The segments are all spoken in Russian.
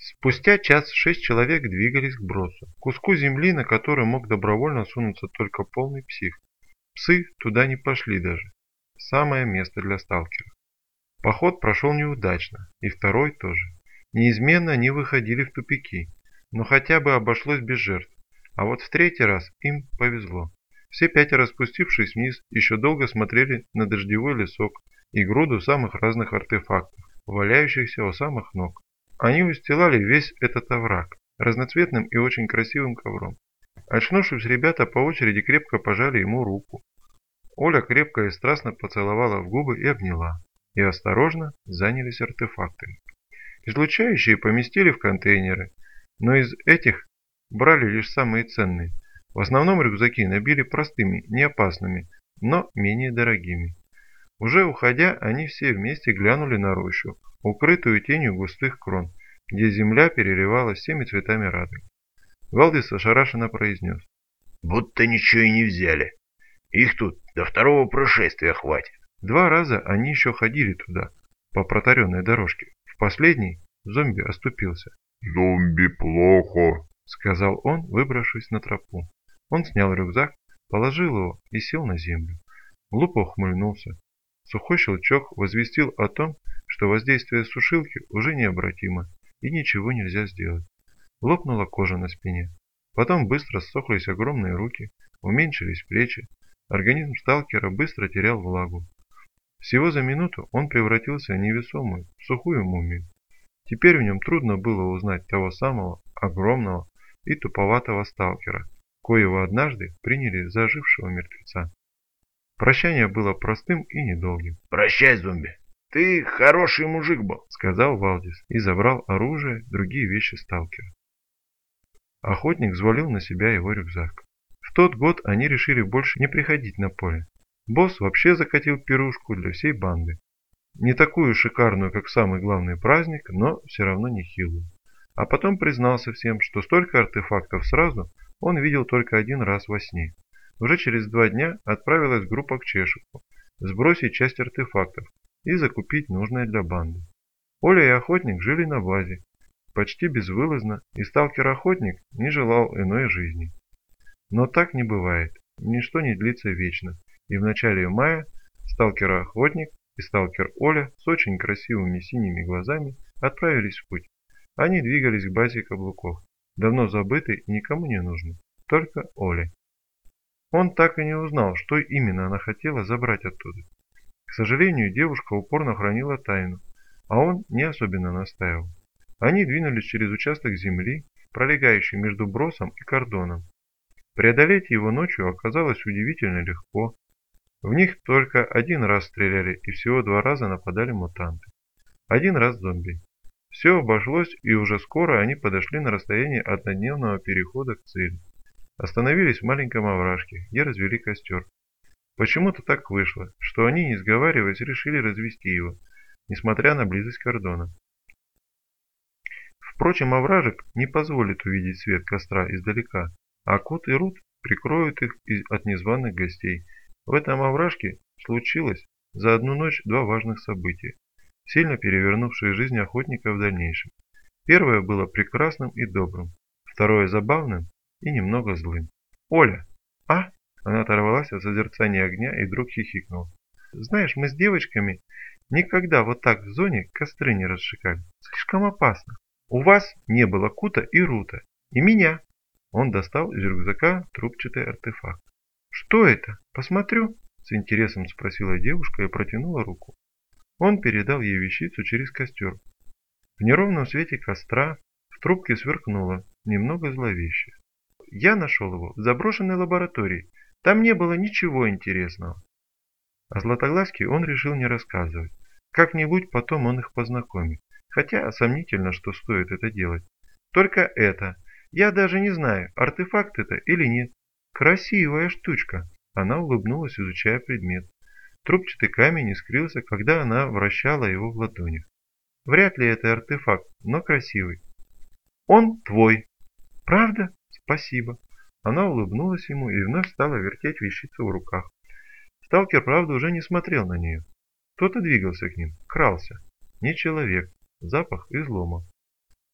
Спустя час 6 человек двигались к бросу, куску земли, на который мог добровольно сунуться только полный псих. Псы туда не пошли даже. Самое место для сталкера. Поход прошел неудачно, и второй тоже. Неизменно они выходили в тупики, но хотя бы обошлось без жертв. А вот в третий раз им повезло. Все пятеро, спустившись вниз, еще долго смотрели на дождевой лесок и груду самых разных артефактов, валяющихся у самых ног. Они устилали весь этот овраг разноцветным и очень красивым ковром. Очнувшись, ребята по очереди крепко пожали ему руку. Оля крепко и страстно поцеловала в губы и обняла. И осторожно занялись артефактами. Излучающие поместили в контейнеры, но из этих брали лишь самые ценные. В основном рюкзаки набили простыми, неопасными, но менее дорогими. Уже уходя, они все вместе глянули на рощу, укрытую тенью густых крон, где земля переливалась всеми цветами радуги. Валдис ошарашенно произнес: «Будто ничего и не взяли. Их тут до второго пришествия хватит». 2 раза они еще ходили туда, по протаренной дорожке. В последний зомби оступился. «Зомби плохо», — сказал он, выбравшись на тропу. Он снял рюкзак, положил его и сел на землю. Глупо ухмыльнулся. Сухой щелчок возвестил о том, что воздействие сушилки уже необратимо и ничего нельзя сделать. Лопнула кожа на спине. Потом быстро ссохлись огромные руки, уменьшились плечи. Организм сталкера быстро терял влагу. Всего за минуту он превратился в невесомую, сухую мумию. Теперь в нем трудно было узнать того самого огромного и туповатого сталкера, коего однажды приняли за ожившего мертвеца. Прощание было простым и недолгим. «Прощай, зомби. Ты хороший мужик был», — сказал Валдис и забрал оружие, другие вещи сталкера. Охотник взвалил на себя его рюкзак. В тот год они решили больше не приходить на поле. Босс вообще закатил пирушку для всей банды. Не такую шикарную, как самый главный праздник, но все равно нехилую. А потом признался всем, что столько артефактов сразу он видел только один раз во сне. Уже через 2 дня отправилась группа к Чешику, сбросить часть артефактов и закупить нужное для банды. Оля и охотник жили на базе, почти безвылазно, и сталкер-охотник не желал иной жизни. Но так не бывает, ничто не длится вечно. И в начале мая сталкер-охотник и сталкер Оля с очень красивыми синими глазами отправились в путь. Они двигались к базе каблуков, давно забытой и никому не нужной, только Оле. Он так и не узнал, что именно она хотела забрать оттуда. К сожалению, девушка упорно хранила тайну, а он не особенно настаивал. Они двинулись через участок земли, пролегающий между бросом и кордоном. Преодолеть его ночью оказалось удивительно легко. В них только 1 раз стреляли и всего 2 раза нападали мутанты. 1 раз зомби. Все обошлось, и уже скоро они подошли на расстояние однодневного перехода к цели. Остановились в маленьком овражке, где развели костер. Почему-то так вышло, что они, не сговариваясь, решили развести его, несмотря на близость кордона. Впрочем, овражек не позволит увидеть свет костра издалека, а Кут и Рут прикроют их от незваных гостей. В этом овражке случилось за одну ночь 2 важных события, сильно перевернувшие жизнь охотника в дальнейшем. Первое было прекрасным и добрым, второе забавным и немного злым. «Оля!» «А?» Она оторвалась от созерцания огня и вдруг хихикнула. «Знаешь, мы с девочками никогда вот так в зоне костры не разжигали. Слишком опасно. У вас не было Кута и Рута. И меня!» Он достал из рюкзака трубчатый артефакт. «Что это? Посмотрю?» — с интересом спросила девушка и протянула руку. Он передал ей вещицу через костер. В неровном свете костра в трубке сверкнуло, немного зловеще. «Я нашел его в заброшенной лаборатории. Там не было ничего интересного». О Златоглазке он решил не рассказывать. Как-нибудь потом он их познакомит. Хотя сомнительно, что стоит это делать. Только это. Я даже не знаю, артефакт это или нет. Красивая штучка. Она улыбнулась, изучая предмет. Трубчатый камень искрился, когда она вращала его в ладонях. Вряд ли это артефакт, но красивый. Он твой. Правда? Спасибо. Она улыбнулась ему и вновь стала вертеть вещицу в руках. Сталкер, правда, уже не смотрел на нее. Кто-то двигался к ним, крался. Не человек. Запах излома.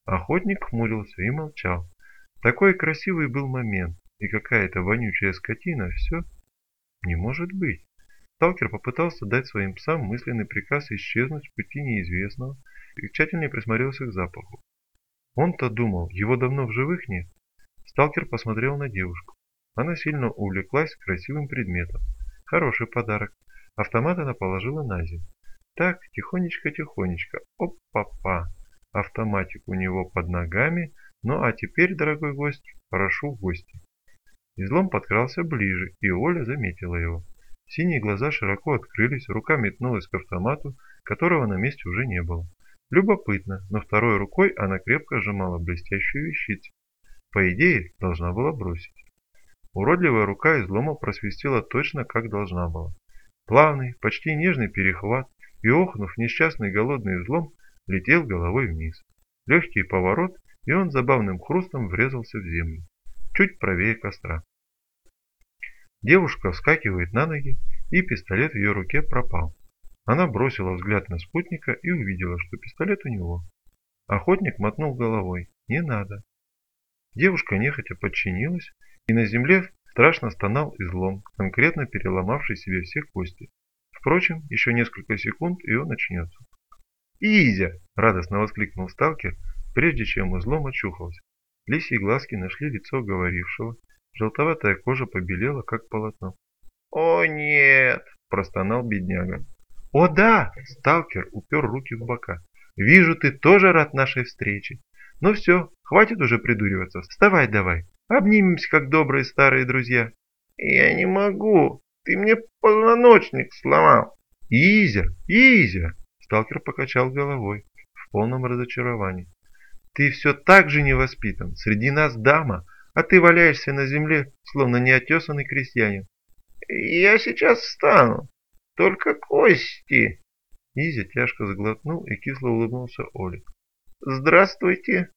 Охотник хмурился и молчал. Такой красивый был момент, и какая-то вонючая скотина, все не может быть. Сталкер попытался дать своим псам мысленный приказ исчезнуть в пути неизвестного и тщательно присмотрелся к запаху. Он-то думал, его давно в живых нет. Сталкер посмотрел на девушку. Она сильно увлеклась красивым предметом. Хороший подарок. Автомат она положила на землю. Так, тихонечко-тихонечко. Оп-па-па. Автоматик у него под ногами. Ну а теперь, дорогой гость, прошу в гости. Излом подкрался ближе, и Оля заметила его. Синие глаза широко открылись, рука метнулась к автомату, которого на месте уже не было. Любопытно, но второй рукой она крепко сжимала блестящую вещицу. По идее, должна была бросить. Уродливая рука излома просвистела точно, как должна была. Плавный, почти нежный перехват, и, охнув, несчастный голодный излом летел головой вниз. Легкий поворот, и он забавным хрустом врезался в землю, чуть правее костра. Девушка вскакивает на ноги, и пистолет в ее руке пропал. Она бросила взгляд на спутника и увидела, что пистолет у него. Охотник мотнул головой. «Не надо». Девушка нехотя подчинилась, и на земле страшно стонал излом, конкретно переломавший себе все кости. Впрочем, еще несколько секунд, и он очнется. «Изя!» – радостно воскликнул сталкер, прежде чем излом очухался. Лисьи глазки нашли лицо говорившего. Желтоватая кожа побелела, как полотно. О нет! Простонал бедняга. «О да!» – сталкер упер руки в бока. «Вижу, ты тоже рад нашей встрече. Ну все, хватит уже придуриваться. Вставай давай, обнимемся, как добрые старые друзья». Я не могу. Ты мне позвоночник сломал. «Изя! Изя!» – сталкер покачал головой в полном разочаровании. «Ты все так же невоспитан. Среди нас дама, а ты валяешься на земле, словно неотесанный крестьянин». Я сейчас встану. Только кости. Изя тяжко сглотнул и кисло улыбнулся Оле. Здравствуйте.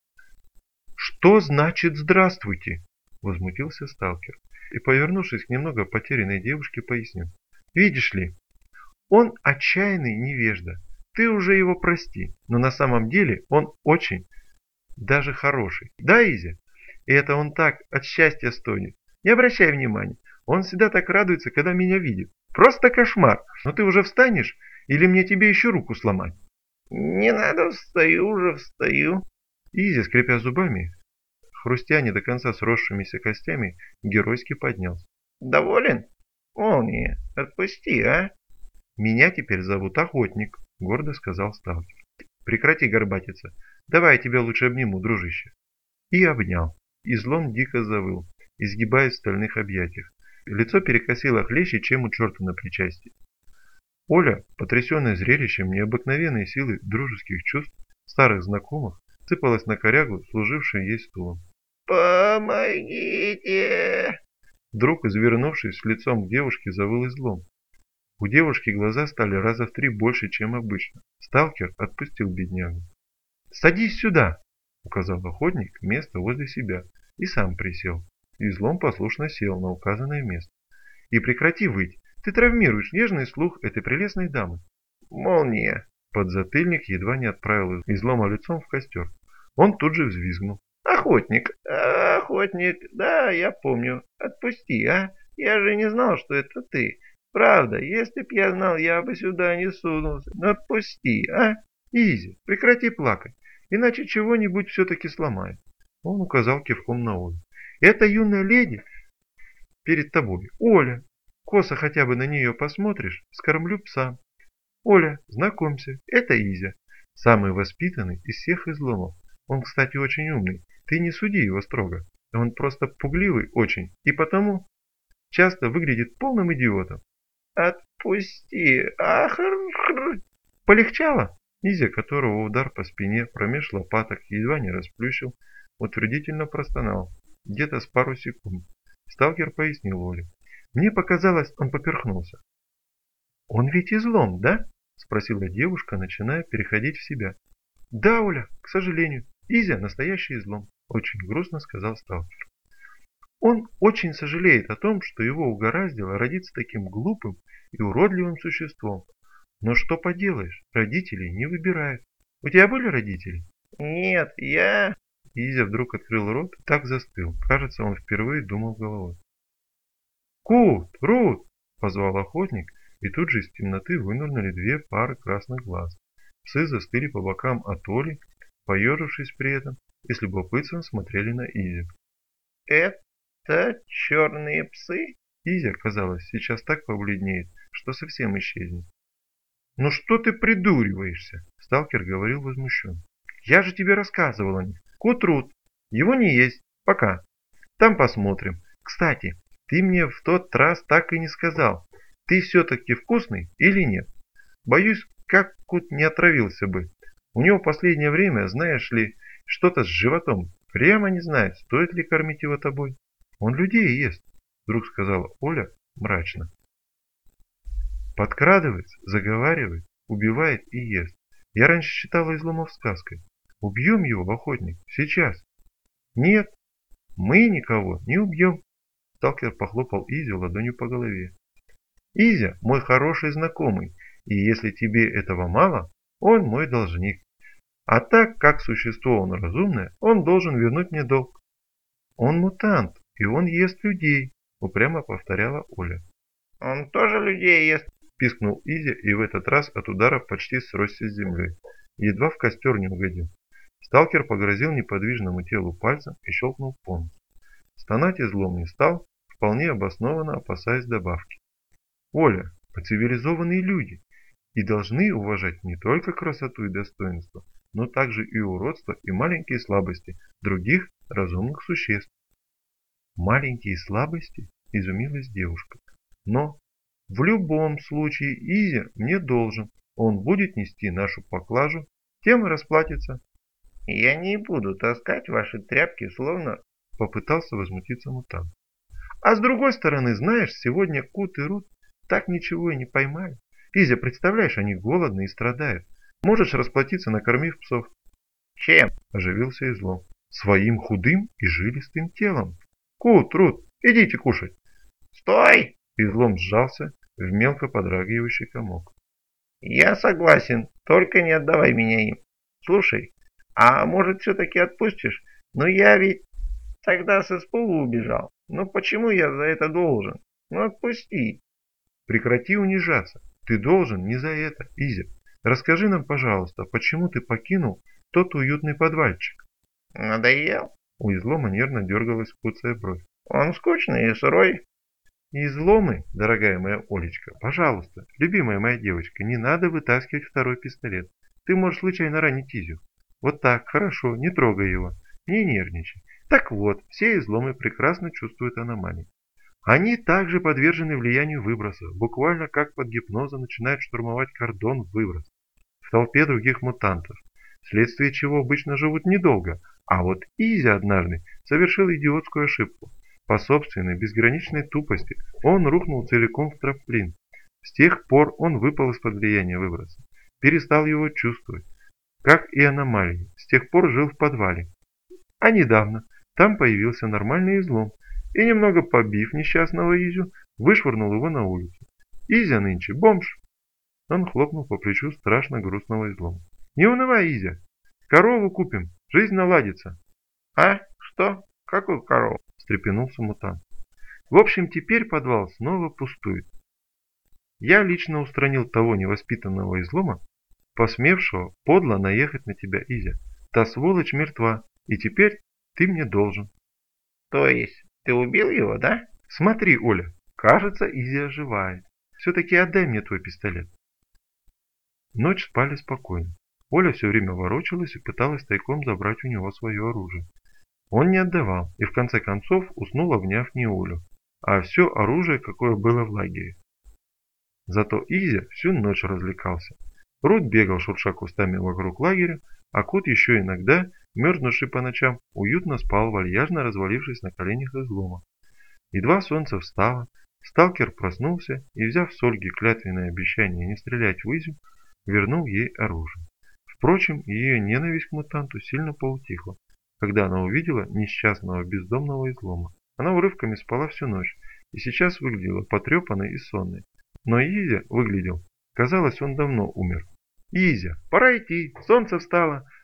«Что значит «здравствуйте»?» – возмутился сталкер и, повернувшись к немного потерянной девушке, пояснил. «Видишь ли, он отчаянный невежда. Ты уже его прости, но на самом деле он очень, даже хороший. Да, Изя? И это он так от счастья стонет. Не обращай внимания. Он всегда так радуется, когда меня видит. Просто кошмар. Но ты уже встанешь? Или мне тебе еще руку сломать?» Не надо, встаю уже, встаю. Изя, скрипя зубами, хрустя не до конца сросшимися костями, геройски поднялся. Доволен? Молния, отпусти, а? «Меня теперь зовут Охотник», — гордо сказал сталкер. «Прекрати горбатиться. Давай я тебя лучше обниму, дружище». И обнял. Излом дико завыл, изгибаясь в стальных объятиях. Лицо перекосило хлеще, чем у черта на причастии. Оля, потрясенная зрелищем необыкновенной силы дружеских чувств старых знакомых, сыпалась на корягу, служившую ей стулом. Помогите! Вдруг, извернувшись с лицом к девушке, завыл излом. У девушки глаза стали раза в 3 больше, чем обычно. Сталкер отпустил беднягу. «Садись сюда!» — указал охотник место возле себя и сам присел. Излом послушно сел на указанное место. «И прекрати выть! Ты травмируешь нежный слух этой прелестной дамы!» Молния! Подзатыльник едва не отправил излома лицом в костер. Он тут же взвизгнул. Охотник, охотник, да, я помню. Отпусти, а? Я же не знал, что это ты. Правда, если б я знал, я бы сюда не сунулся. Но отпусти, а? «Изя, прекрати плакать, иначе чего-нибудь все-таки сломает». Он указал кивком на Олю. «Это юная леди перед тобой, Оля. Косо хотя бы на нее посмотришь, скормлю пса. Оля, знакомься, это Изя, самый воспитанный из всех изломов. Он, кстати, очень умный. Ты не суди его строго. Он просто пугливый очень, и потому часто выглядит полным идиотом». Отпусти, Полегчало? Изя, которого удар по спине промеж лопаток едва не расплющил, утвердительно простонал. Где-то с пару секунд. Сталкер пояснил Оле. «Мне показалось, он поперхнулся». «Он ведь излом, да?» – спросила девушка, начиная переходить в себя. «Да, Оля, к сожалению, Изя – настоящий излом», – очень грустно сказал сталкер. «Он очень сожалеет о том, что его угораздило родиться таким глупым и уродливым существом. Но что поделаешь, родителей не выбирают. У тебя были родители?» Нет, я... Изя вдруг открыл рот и так застыл. Кажется, он впервые думал головой. «Кут! Рут!» – позвал охотник, и тут же из темноты вынырнули две пары красных глаз. Псы застыли по бокам от Оли, поежившись при этом, и с любопытством смотрели на Изю. Это черные псы? Изя, казалось, сейчас так побледнеет, что совсем исчезнет. «Ну что ты придуриваешься?» – сталкер говорил возмущенно. «Я же тебе рассказывал о них. Кот Рут. Его не есть. Пока. Там посмотрим. Кстати, ты мне в тот раз так и не сказал, ты все-таки вкусный или нет. Боюсь, как Кут не отравился бы. У него последнее время, знаешь ли, что-то с животом. Прямо не знает, стоит ли кормить его тобой. Он людей ест», – вдруг сказала Оля мрачно. «Подкрадывается, заговаривает, убивает и ест. Я раньше считала изломов сказкой. Убьем его, охотник, сейчас». «Нет, мы никого не убьем», – сталкер похлопал Изю ладонью по голове. «Изя мой хороший знакомый, и если тебе этого мало, он мой должник. А так как существо он разумное, он должен вернуть мне долг». «Он мутант, и он ест людей», – упрямо повторяла Оля. Он тоже людей ест. Пискнул Изя и в этот раз от удара почти сросся с землей. Едва в костер не угодил. Сталкер погрозил неподвижному телу пальцем и щелкнул по носу. Стонать излом не стал, вполне обоснованно опасаясь добавки. «Оля, мы цивилизованные люди и должны уважать не только красоту и достоинство, но также и уродство и маленькие слабости других разумных существ». «Маленькие слабости?» – изумилась девушка. «Но в любом случае Изя мне должен. Он будет нести нашу поклажу, тем и расплатится». Я не буду таскать ваши тряпки, словно... Попытался возмутиться мутант. «А с другой стороны, знаешь, сегодня Кут и Рут так ничего и не поймали. Изя, представляешь, они голодны и страдают. Можешь расплатиться, накормив псов». Чем? Оживился излом. «Своим худым и жилистым телом. Кут, Рут, идите кушать». Стой! Излом сжался в мелко подрагивающий комок. Я согласен, только не отдавай меня им. Слушай, а может все-таки отпустишь? Но я ведь тогда с испугу убежал. Ну почему я за это должен? Ну отпусти. Прекрати унижаться. Ты должен не за это, Изя. Расскажи нам, пожалуйста, почему ты покинул тот уютный подвальчик? Надоел? У излома нервно дергалась куцая бровь. Он скучный и сырой. Изломы, дорогая моя Олечка, пожалуйста, любимая моя девочка, не надо вытаскивать второй пистолет. Ты можешь случайно ранить Изю. Вот так, хорошо, не трогай его, не нервничай. Так вот, все изломы прекрасно чувствуют аномалии. Они также подвержены влиянию выбросов, буквально как под гипнозом начинают штурмовать кордон выброс в толпе других мутантов, вследствие чего обычно живут недолго, а вот Изя однажды совершил идиотскую ошибку. По собственной безграничной тупости он рухнул целиком в трамплин. С тех пор он выпал из-под влияния выброса, перестал его чувствовать, как и аномалии, с тех пор жил в подвале. А недавно там появился нормальный излом, и немного побив несчастного Изю, вышвырнул его на улицу. Изя нынче бомж. Он хлопнул по плечу страшно грустного излома. Не унывай, Изя, корову купим, жизнь наладится. А? Что? Какую корову? Встрепенулся мутант. В общем, теперь подвал снова пустует. Я лично устранил того невоспитанного излома, посмевшего подло наехать на тебя, Изя. Та сволочь мертва, и теперь ты мне должен. То есть, ты убил его, да? Смотри, Оля, кажется, Изя оживает. Все-таки отдай мне твой пистолет. Ночь спали спокойно. Оля все время ворочалась и пыталась тайком забрать у него свое оружие. Он не отдавал и в конце концов уснул, обняв не Олю, а все оружие, какое было в лагере. Зато Изя всю ночь развлекался. Рут бегал, шурша кустами вокруг лагеря, а Кот еще иногда, мерзнувший по ночам, уютно спал, вальяжно развалившись на коленях излома. Едва солнце встало, сталкер проснулся и, взяв с Ольги клятвенное обещание не стрелять в Изю, вернул ей оружие. Впрочем, ее ненависть к мутанту сильно поутихла, когда она увидела несчастного бездомного излома. Она урывками спала всю ночь и сейчас выглядела потрепанной и сонной. Но Изя выглядел. Казалось, он давно умер. «Изя, пора идти, солнце встало,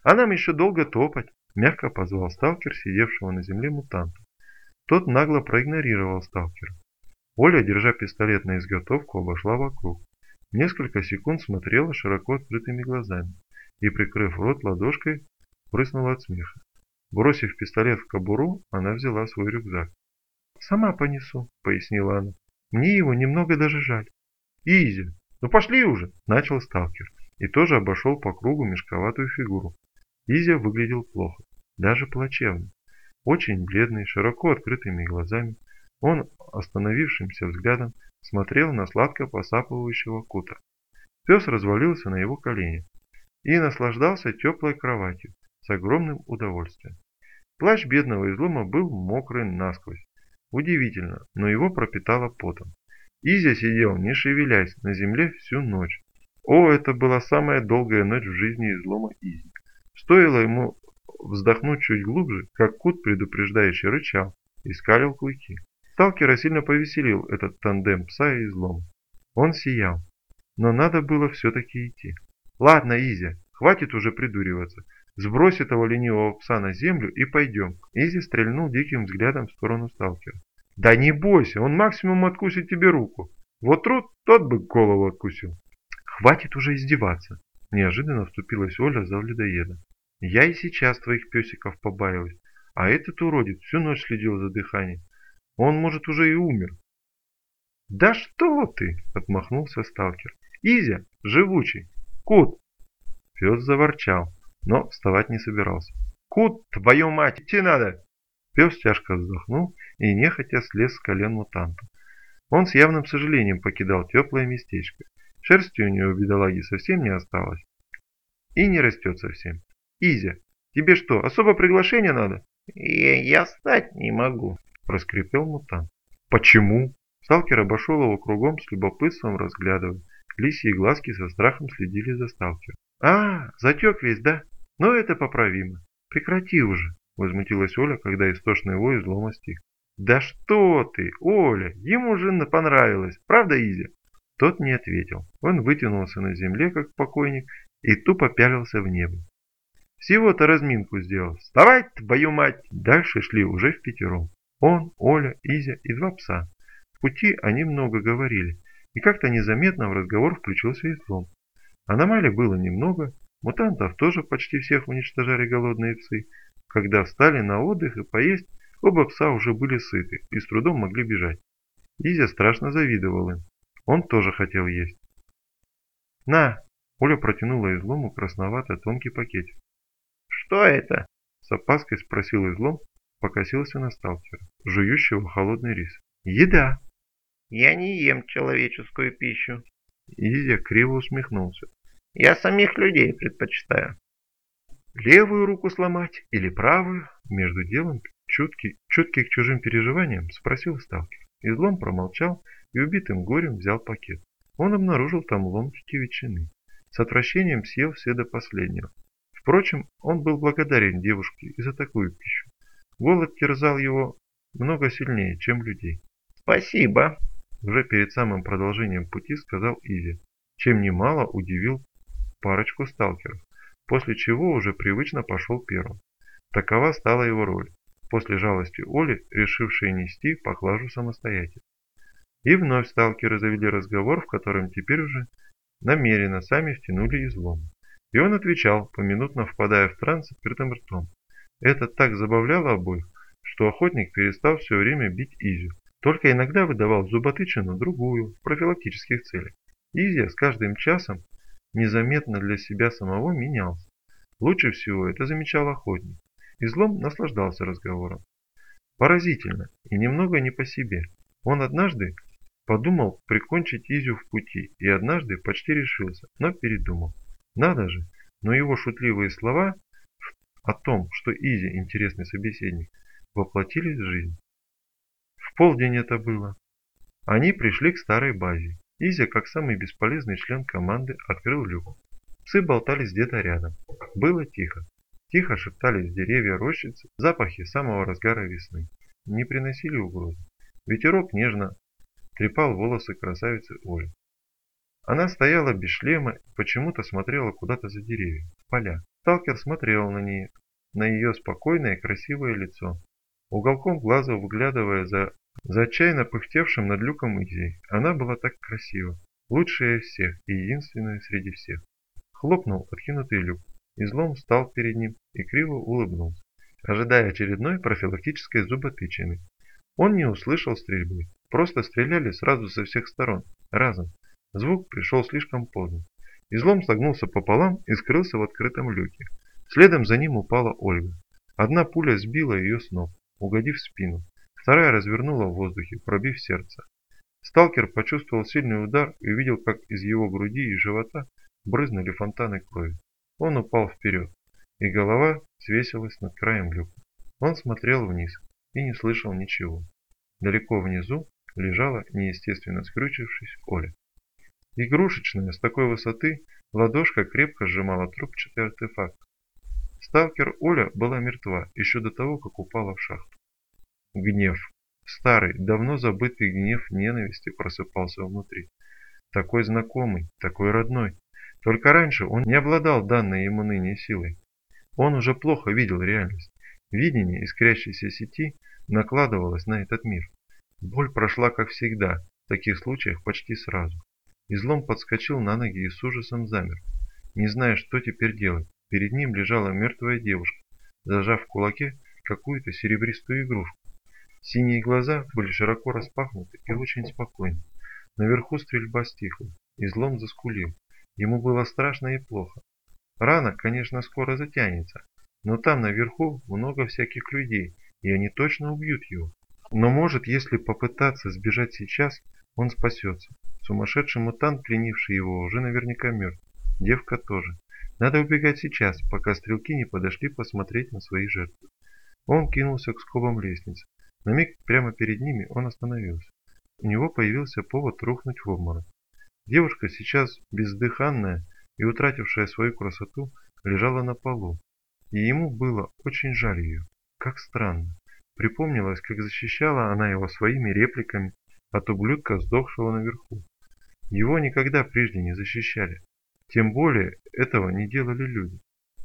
А нам еще долго топать, мягко позвал сталкер, сидевшего на земле мутанта. Тот нагло проигнорировал сталкера. Оля, держа пистолет на изготовку, обошла вокруг. Несколько секунд смотрела широко открытыми глазами и, прикрыв рот ладошкой, прыснула от смеха. Бросив пистолет в кобуру, она взяла свой рюкзак. «Сама понесу», — пояснила она. «Мне его немного даже жаль». «Изя, ну пошли уже!» — начал сталкер и тоже обошел по кругу мешковатую фигуру. Изя выглядел плохо, даже плачевно. Очень бледный, широко открытыми глазами, он остановившимся взглядом смотрел на сладко посапывающего Кута. Пес развалился на его коленях и наслаждался теплой кроватью с огромным удовольствием. Плащ бедного излома был мокрый насквозь. Удивительно, но его пропитало потом. Изя сидел, не шевелясь, на земле всю ночь. О, это была самая долгая ночь в жизни излома Изи. Стоило ему вздохнуть чуть глубже, как Кут предупреждающе рычал и скалил клыки. Сталкера сильно повеселил этот тандем пса и излома. Он сиял, но надо было все-таки идти. «Ладно, Изя, хватит уже придуриваться. Сбрось этого ленивого пса на землю и пойдем». Изи стрельнул диким взглядом в сторону сталкера. «Да не бойся, он максимум откусит тебе руку. Вот тот бы голову откусил». «Хватит уже издеваться», – неожиданно вступилась Оля за людоеда. «Я и сейчас твоих песиков побаиваюсь, а этот уродец всю ночь следил за дыханием. Он, может, уже и умер». «Да что ты!» – отмахнулся сталкер. «Изя, живучий! Кут!» Пес заворчал, но вставать не собирался. «Кут, твою мать, идти надо!» Пес тяжко вздохнул и нехотя слез с колен мутанта. Он с явным сожалением покидал теплое местечко. Шерсти у него, бедолаги, совсем не осталось. И не растет совсем. «Изя, тебе что, особо приглашение надо?» Я встать не могу», – проскрипел мутант. «Почему?» Сталкер обошел его кругом с любопытством разглядывая. Лисьи глазки со страхом следили за сталкером. «А, затек весь, да? Но это поправимо. Прекрати уже», – возмутилась Оля, когда истошный вой излома стих. «Да что ты, Оля, ему же понравилось, правда, Изя?» Тот не ответил. Он вытянулся на земле, как покойник, и тупо пялился в небо. Всего-то разминку сделал. «Вставай, твою мать!» Дальше шли уже впятером. Он, Оля, Изя и два пса. В пути они много говорили, и как-то незаметно в разговор включился излом. Аномалий было немного, мутантов тоже почти всех уничтожали голодные псы. Когда встали на отдых и поесть, оба пса уже были сыты и с трудом могли бежать. Изя страшно завидовал им. Он тоже хотел есть. «На!» – Оля протянула излому красновато-тонкий пакетик. «Что это?» – с опаской спросил излом, покосился на сталкера, жующего холодный рис. «Еда!» «Я не ем человеческую пищу». Изя криво усмехнулся. «Я самих людей предпочитаю». «Левую руку сломать или правую?» Между делом, чуткий к чужим переживаниям, спросил сталкер. Излом промолчал и убитым горем взял пакет. Он обнаружил там ломтики ветчины. С отвращением съел все до последнего. Впрочем, он был благодарен девушке и за такую пищу. Голод терзал его много сильнее, чем людей. «Спасибо», — уже перед самым продолжением пути сказал Изи, чем немало удивил парочку сталкеров, после чего уже привычно пошел первым. Такова стала его роль, после жалости Оли, решившей нести поклажу самостоятельно. И вновь сталкеры завели разговор, в котором теперь уже намеренно сами втянули излом. И он отвечал, поминутно впадая в транс с открытым ртом. Это так забавляло обоих, что охотник перестал все время бить Изю, только иногда выдавал зуботычину другую, в профилактических целях. Изя с каждым часом незаметно для себя самого менялся. Лучше всего это замечал охотник. Излом наслаждался разговором. Поразительно и немного не по себе. Он однажды подумал прикончить Изю в пути и однажды почти решился, но передумал. Надо же, но его шутливые слова о том, что Изи интересный собеседник, воплотились в жизнь. В полдень это было. Они пришли к старой базе. Изя, как самый бесполезный член команды, открыл люк. Псы болтались где-то рядом. Было тихо. Тихо шептались деревья рощицы, запахи самого разгара весны. Не приносили угрозы. Ветерок нежно трепал волосы красавицы Оли. Она стояла без шлема и почему-то смотрела куда-то за деревья, в поля. Сталкер смотрел на ее спокойное и красивое лицо, уголком глаза выглядывая за отчаянно пыхтевшим над люком Изей. Она была так красива, лучшая из всех и единственная среди всех. Хлопнул откинутый люк. Излом встал перед ним и криво улыбнулся, ожидая очередной профилактической зуботычины. Он не услышал стрельбы, просто стреляли сразу со всех сторон, разом. Звук пришел слишком поздно. Излом согнулся пополам и скрылся в открытом люке. Следом за ним упала Ольга. Одна пуля сбила ее с ног, угодив в спину. Вторая развернула в воздухе, пробив сердце. Сталкер почувствовал сильный удар и увидел, как из его груди и живота брызнули фонтаны крови. Он упал вперед, и голова свесилась над краем люка. Он смотрел вниз и не слышал ничего. Далеко внизу лежала, неестественно скрючившись, Оля. Игрушечная, с такой высоты, ладошка крепко сжимала трубчатый артефакт. Сталкер Оля была мертва еще до того, как упала в шахту. Гнев. Старый, давно забытый гнев ненависти просыпался внутри. Такой знакомый, такой родной. Только раньше он не обладал данной ему ныне силой. Он уже плохо видел реальность. Видение искрящейся сети накладывалось на этот мир. Боль прошла, как всегда, в таких случаях почти сразу. Излом подскочил на ноги и с ужасом замер, не зная, что теперь делать. Перед ним лежала мертвая девушка, зажав в кулаке какую-то серебристую игрушку. Синие глаза были широко распахнуты и очень спокойны. Наверху стрельба стихла. Излом заскулил. Ему было страшно и плохо. Рана, конечно, скоро затянется, но там наверху много всяких людей, и они точно убьют его. Но может, если попытаться сбежать сейчас, он спасется. Сумасшедший мутант, пленивший его, уже наверняка мертв. Девка тоже. Надо убегать сейчас, пока стрелки не подошли посмотреть на свои жертвы. Он кинулся к скобам лестницы. На миг прямо перед ними он остановился. У него появился повод рухнуть в обморок. Девушка, сейчас бездыханная и утратившая свою красоту, лежала на полу. И ему было очень жаль ее. Как странно. Припомнилось, как защищала она его своими репликами от ублюдка, сдохшего наверху. Его никогда прежде не защищали. Тем более этого не делали люди.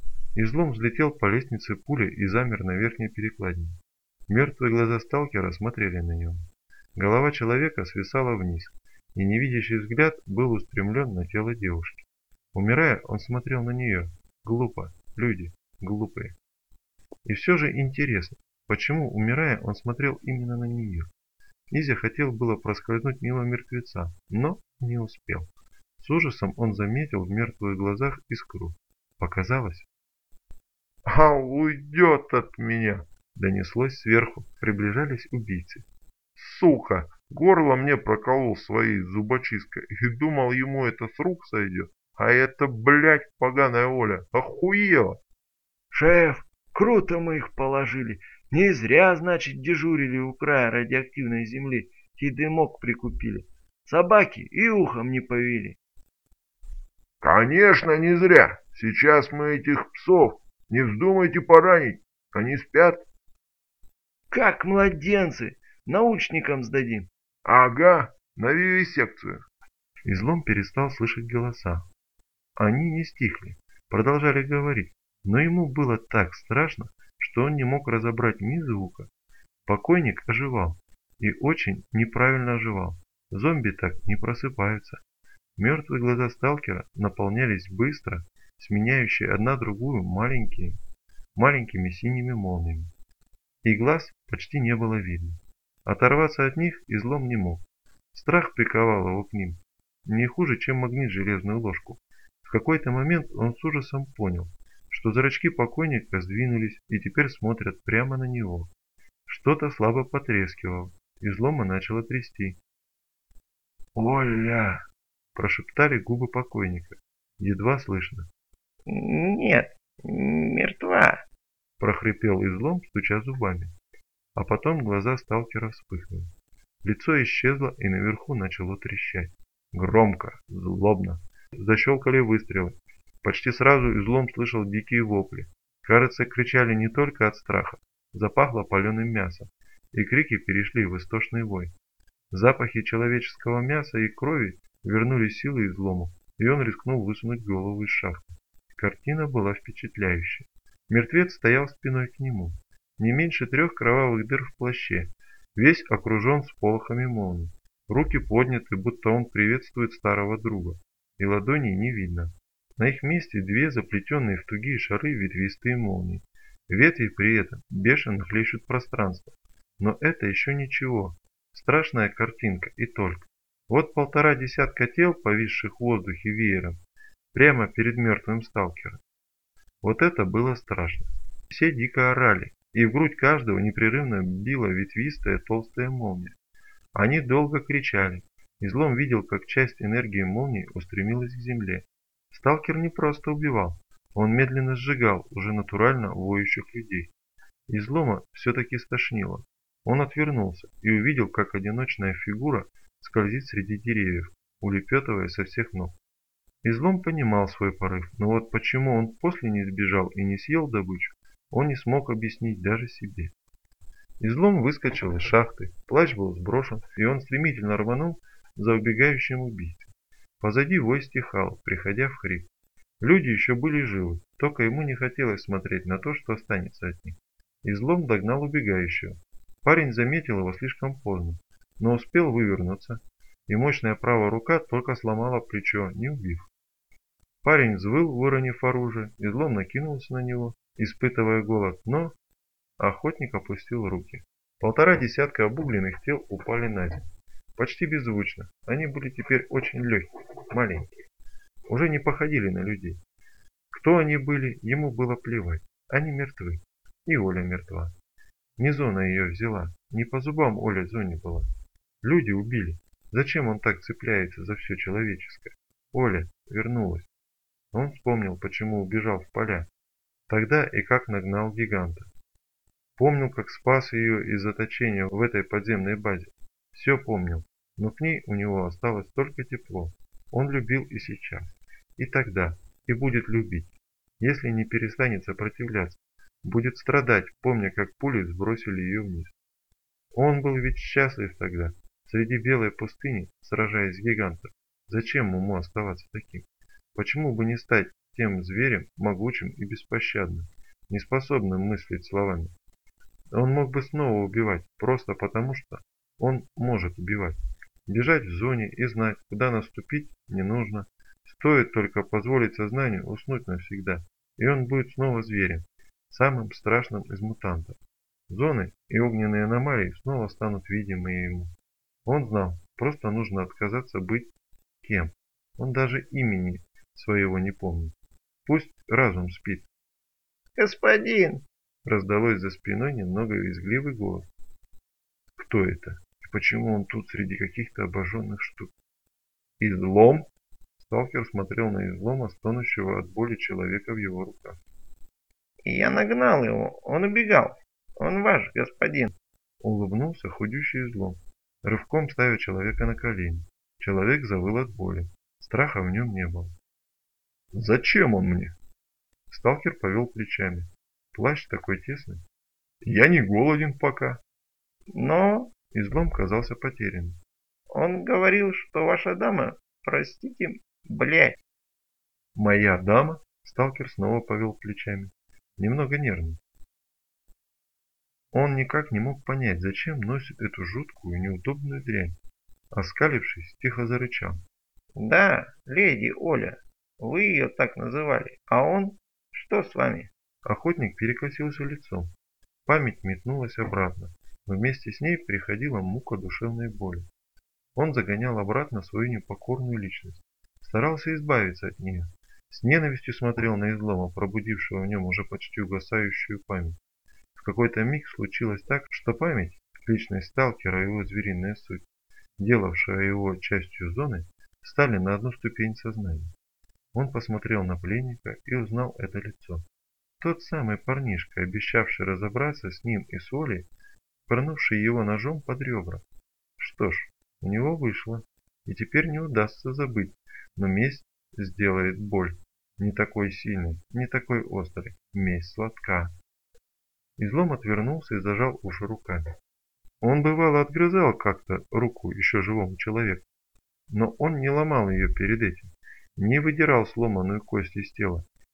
Излом взлетел по лестнице пулей и замер на верхней перекладине. Мертвые глаза сталкера смотрели на него. Голова человека свисала вниз, и невидящий взгляд был устремлен на тело девушки. Умирая, он смотрел на нее. Глупо. Люди. Глупые. И все же интересно, почему, умирая, он смотрел именно на нее. Изя хотел было проскользнуть мимо мертвеца, но не успел. С ужасом он заметил в мертвых глазах искру. Показалось? «А уйдет от меня!» Донеслось сверху. Приближались убийцы. «Сука! Горло мне проколол своей зубочисткой и думал, ему это с рук сойдет. А это, блядь, поганая Оля, охуела!» «Шеф, круто мы их положили. Не зря, значит, дежурили у края радиоактивной земли и дымок прикупили. Собаки и ухом не повели». Конечно, не зря. Сейчас мы этих псов не вздумайте поранить. Они спят. «Как младенцы! Научникам сдадим!» Ага, на вивисекцию. Излом перестал слышать голоса. Они не стихли, продолжали говорить, но ему было так страшно, что он не мог разобрать ни звука. Покойник оживал, и очень неправильно оживал. Зомби так не просыпаются. Мертвые глаза сталкера наполнялись быстро, сменяющие одна другую маленькими синими молниями. И глаз почти не было видно. Оторваться от них Излом не мог. Страх приковал его к ним, не хуже, чем магнит железную ложку. В какой-то момент он с ужасом понял, что зрачки покойника сдвинулись и теперь смотрят прямо на него. Что-то слабо потрескивало, Излома начало трясти. «Оля!» – прошептали губы покойника, едва слышно. «Нет, мертва», – прохрипел Излом, стуча зубами. А потом глаза сталкера вспыхнули. Лицо исчезло и наверху начало трещать. Громко, злобно. Защелкали выстрелы. Почти сразу Излом слышал дикие вопли. Кажется, кричали не только от страха. Запахло паленым мясом, и крики перешли в истошный вой. Запахи человеческого мяса и крови вернули силы Излому, и он рискнул высунуть голову из шахты. Картина была впечатляющая. Мертвец стоял спиной к нему. Не меньше 3 кровавых дыр в плаще, весь окружен сполохами молний. Руки подняты, будто он приветствует старого друга, и ладоней не видно. На их месте 2 заплетенные в тугие шары ветвистые молнии. Ветви при этом бешено хлещут пространство. Но это еще ничего. Страшная картинка и только. Вот 1,5 десятка тел, повисших в воздухе веером, прямо перед мертвым сталкером. Вот это было страшно. Все дико орали, и в грудь каждого непрерывно била ветвистая толстая молния. Они долго кричали. Излом видел, как часть энергии молнии устремилась к земле. Сталкер не просто убивал, он медленно сжигал уже натурально воющих людей. Излома все-таки стошнило. Он отвернулся и увидел, как одиночная фигура скользит среди деревьев, улепетывая со всех ног. Излом понимал свой порыв, но вот почему он после не сбежал и не съел добычу, он не смог объяснить даже себе. Излом выскочил из шахты, плащ был сброшен, и он стремительно рванул за убегающим убийцей. Позади вой стихал, приходя в хрип. Люди еще были живы, только ему не хотелось смотреть на то, что останется от них. Излом догнал убегающего. Парень заметил его слишком поздно, но успел вывернуться, и мощная правая рука только сломала плечо, не убив. Парень взвыл, выронив оружие, Излом накинулся на него, испытывая голод, но охотник опустил руки. 1,5 десятка обугленных тел упали на землю. Почти беззвучно, они были теперь очень легкие, маленькие, уже не походили на людей. Кто они были, ему было плевать, они мертвы, и Оля мертва. Не Зона ее взяла, не по зубам Оля Зоне была. Люди убили, зачем он так цепляется за все человеческое? Оля вернулась. Он вспомнил, почему убежал в поля. Тогда и как нагнал гиганта. Помнил, как спас ее из заточения в этой подземной базе. Все помнил, но к ней у него осталось только тепло. Он любил и сейчас, и тогда, и будет любить, если не перестанет сопротивляться. Будет страдать, помня, как пули сбросили ее вниз. Он был ведь счастлив тогда, среди белой пустыни, сражаясь с гигантом. Зачем ему оставаться таким? Почему бы не стать тем зверем, могучим и беспощадным, неспособным мыслить словами? Он мог бы снова убивать, просто потому что он может убивать. Бежать в зоне и знать, куда наступить, не нужно. Стоит только позволить сознанию уснуть навсегда, и он будет снова зверем, самым страшным из мутантов. Зоны и огненные аномалии снова станут видимы ему. Он знал, просто нужно отказаться быть кем. Он даже имени своего не помнит. Пусть разум спит. «Господин!» — раздалось за спиной немного визгливый голос. Кто это? И почему он тут среди каких-то обожженных штук? Излом? Сталкер смотрел на Излома, стонущего от боли человека в его руках. «Я нагнал его, он убегал. Он ваш, господин!» Улыбнулся худющий Излом, рывком ставя человека на колени. Человек завыл от боли. Страха в нем не было. «Зачем он мне?» Сталкер повел плечами. Плащ такой тесный. «Я не голоден пока». «Но...» Излом казался потерянным. «Он говорил, что ваша дама... Простите, блядь!» «Моя дама?» Сталкер снова повел плечами. Немного нервно. Он никак не мог понять, зачем носит эту жуткую неудобную дрянь. Оскалившись, тихо зарычал. «Да, леди Оля, вы ее так называли. А он? Что с вами?» Охотник перекосился лицом. Память метнулась обратно, но вместе с ней приходила мука душевной боли. Он загонял обратно свою непокорную личность, старался избавиться от нее. С ненавистью смотрел на Излома, пробудившего в нем уже почти угасающую память. В какой-то миг случилось так, что память, личность сталкера и его звериная суть, делавшая его частью зоны, стали на одну ступень сознания. Он посмотрел на пленника и узнал это лицо. Тот самый парнишка, обещавший разобраться с ним и с Олей, пырнувший его ножом под ребра. Что ж, у него вышло, и теперь не удастся забыть, но месть сделает боль. Не такой сильной, не такой острой. Месть сладка. Излом отвернулся и зажал уши руками. Он бывало отгрызал как-то руку еще живому человеку, но он не ломал ее перед этим, не выдирал сломанную кость из тела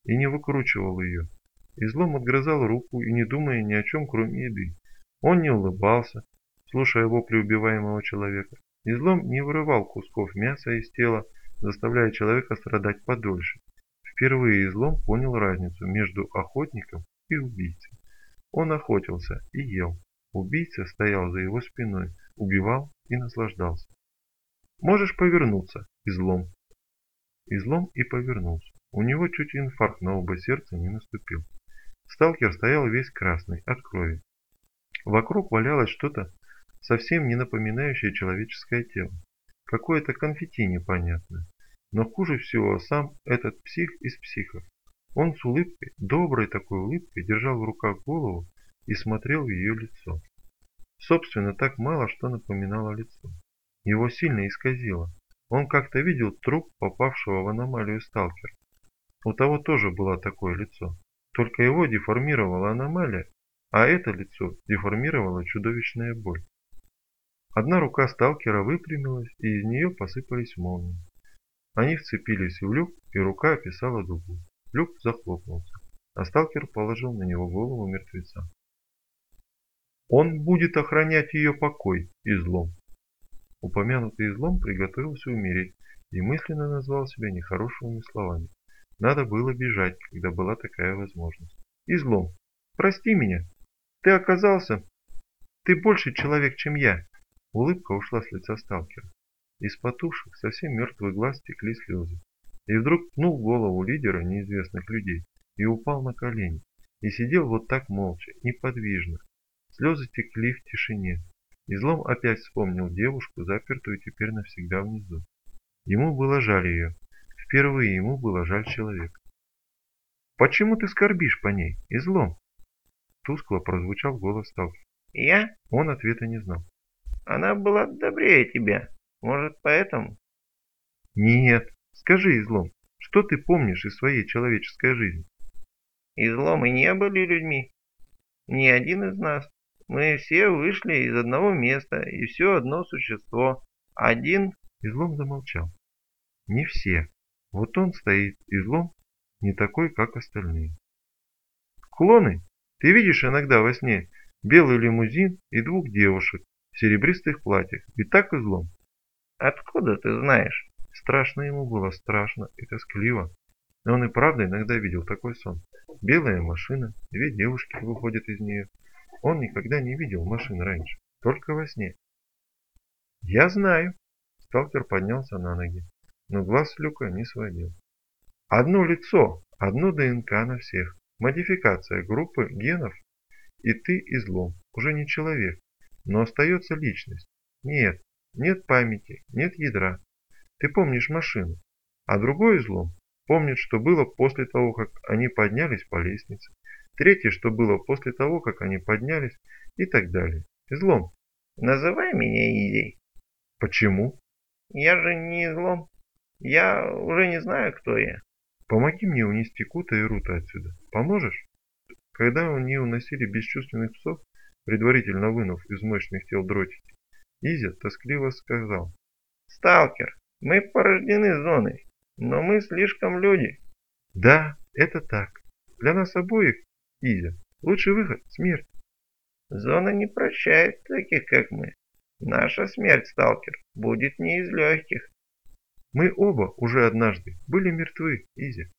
и не выкручивал ее. Излом отгрызал руку и не думая ни о чем, кроме еды. Он не улыбался, слушая вопли убиваемого человека. Излом не вырывал кусков мяса из тела, заставляя человека страдать подольше. Впервые Излом понял разницу между охотником и убийцей. Он охотился и ел. Убийца стоял за его спиной, убивал и наслаждался. «Можешь повернуться, Излом». Излом и повернулся. У него чуть инфаркт на оба сердца не наступил. Сталкер стоял весь красный от крови. Вокруг валялось что-то совсем не напоминающее человеческое тело. Какое-то конфетти непонятное. Но хуже всего сам этот псих из психов. Он с улыбкой, доброй такой улыбкой, держал в руках голову и смотрел в ее лицо. Собственно, так мало что напоминало лицо. Его сильно исказило. Он как-то видел труп попавшего в аномалию сталкера. У того тоже было такое лицо. Только его деформировала аномалия, а это лицо деформировала чудовищная боль. Одна рука сталкера выпрямилась, и из нее посыпались молнии. Они вцепились в люк, и рука описала дугу. Люк захлопнулся, а сталкер положил на него голову мертвеца. Он будет охранять ее покой, Излом. Упомянутый Излом приготовился умереть и мысленно назвал себя нехорошими словами. Надо было бежать, когда была такая возможность. Излом, прости меня. Ты больше человек, чем я. Улыбка ушла с лица сталкера. Из потухших, совсем мертвых глаз текли слезы. И вдруг пнул голову лидера неизвестных людей и упал на колени. И сидел вот так молча, неподвижно. Слезы текли в тишине. Излом опять вспомнил девушку, запертую теперь навсегда внизу. Ему было жаль ее. Впервые ему было жаль человека. «Почему ты скорбишь по ней, Излом?» Тускло прозвучал голос сталкера. Я? Он ответа не знал. Она была добрее тебя. Может, поэтому? Нет. Скажи, Излом, что ты помнишь из своей человеческой жизни? Изломы не были людьми. Ни один из нас. Мы все вышли из одного места, и все одно существо. Один... Излом замолчал. Не все. Вот он стоит, Излом, не такой, как остальные. Клоны? Ты видишь иногда во сне белый лимузин и двух девушек в серебристых платьях. Ведь так, Излом? Откуда ты знаешь? Страшно ему было, страшно и тоскливо. Но он и правда иногда видел такой сон. Белая машина, две девушки выходят из нее. Он никогда не видел машин раньше, только во сне. Я знаю. Сталкер поднялся на ноги, но глаз с люка не сводил. Одно лицо, одно ДНК на всех. Модификация группы генов, и ты Излом, уже не человек, но остается личность. Нет, нет памяти, нет ядра. Ты помнишь машину, а другой Излом помнит, что было после того, как они поднялись по лестнице. Третий, что было после того, как они поднялись, и так далее. Излом. Называй меня Изей. Почему? Я же не Излом. Я уже не знаю, кто я. Помоги мне унести Кута и Рута отсюда. Поможешь? Когда они уносили бесчувственных псов, предварительно вынув из мощных тел дротики, Изя тоскливо сказал. Сталкер, мы порождены зоной, но мы слишком люди. Да, это так. Для нас обоих, Изя, лучший выход – смерть. Зона не прощает таких, как мы. Наша смерть, сталкер, будет не из легких. Мы оба уже однажды были мертвы, Изя.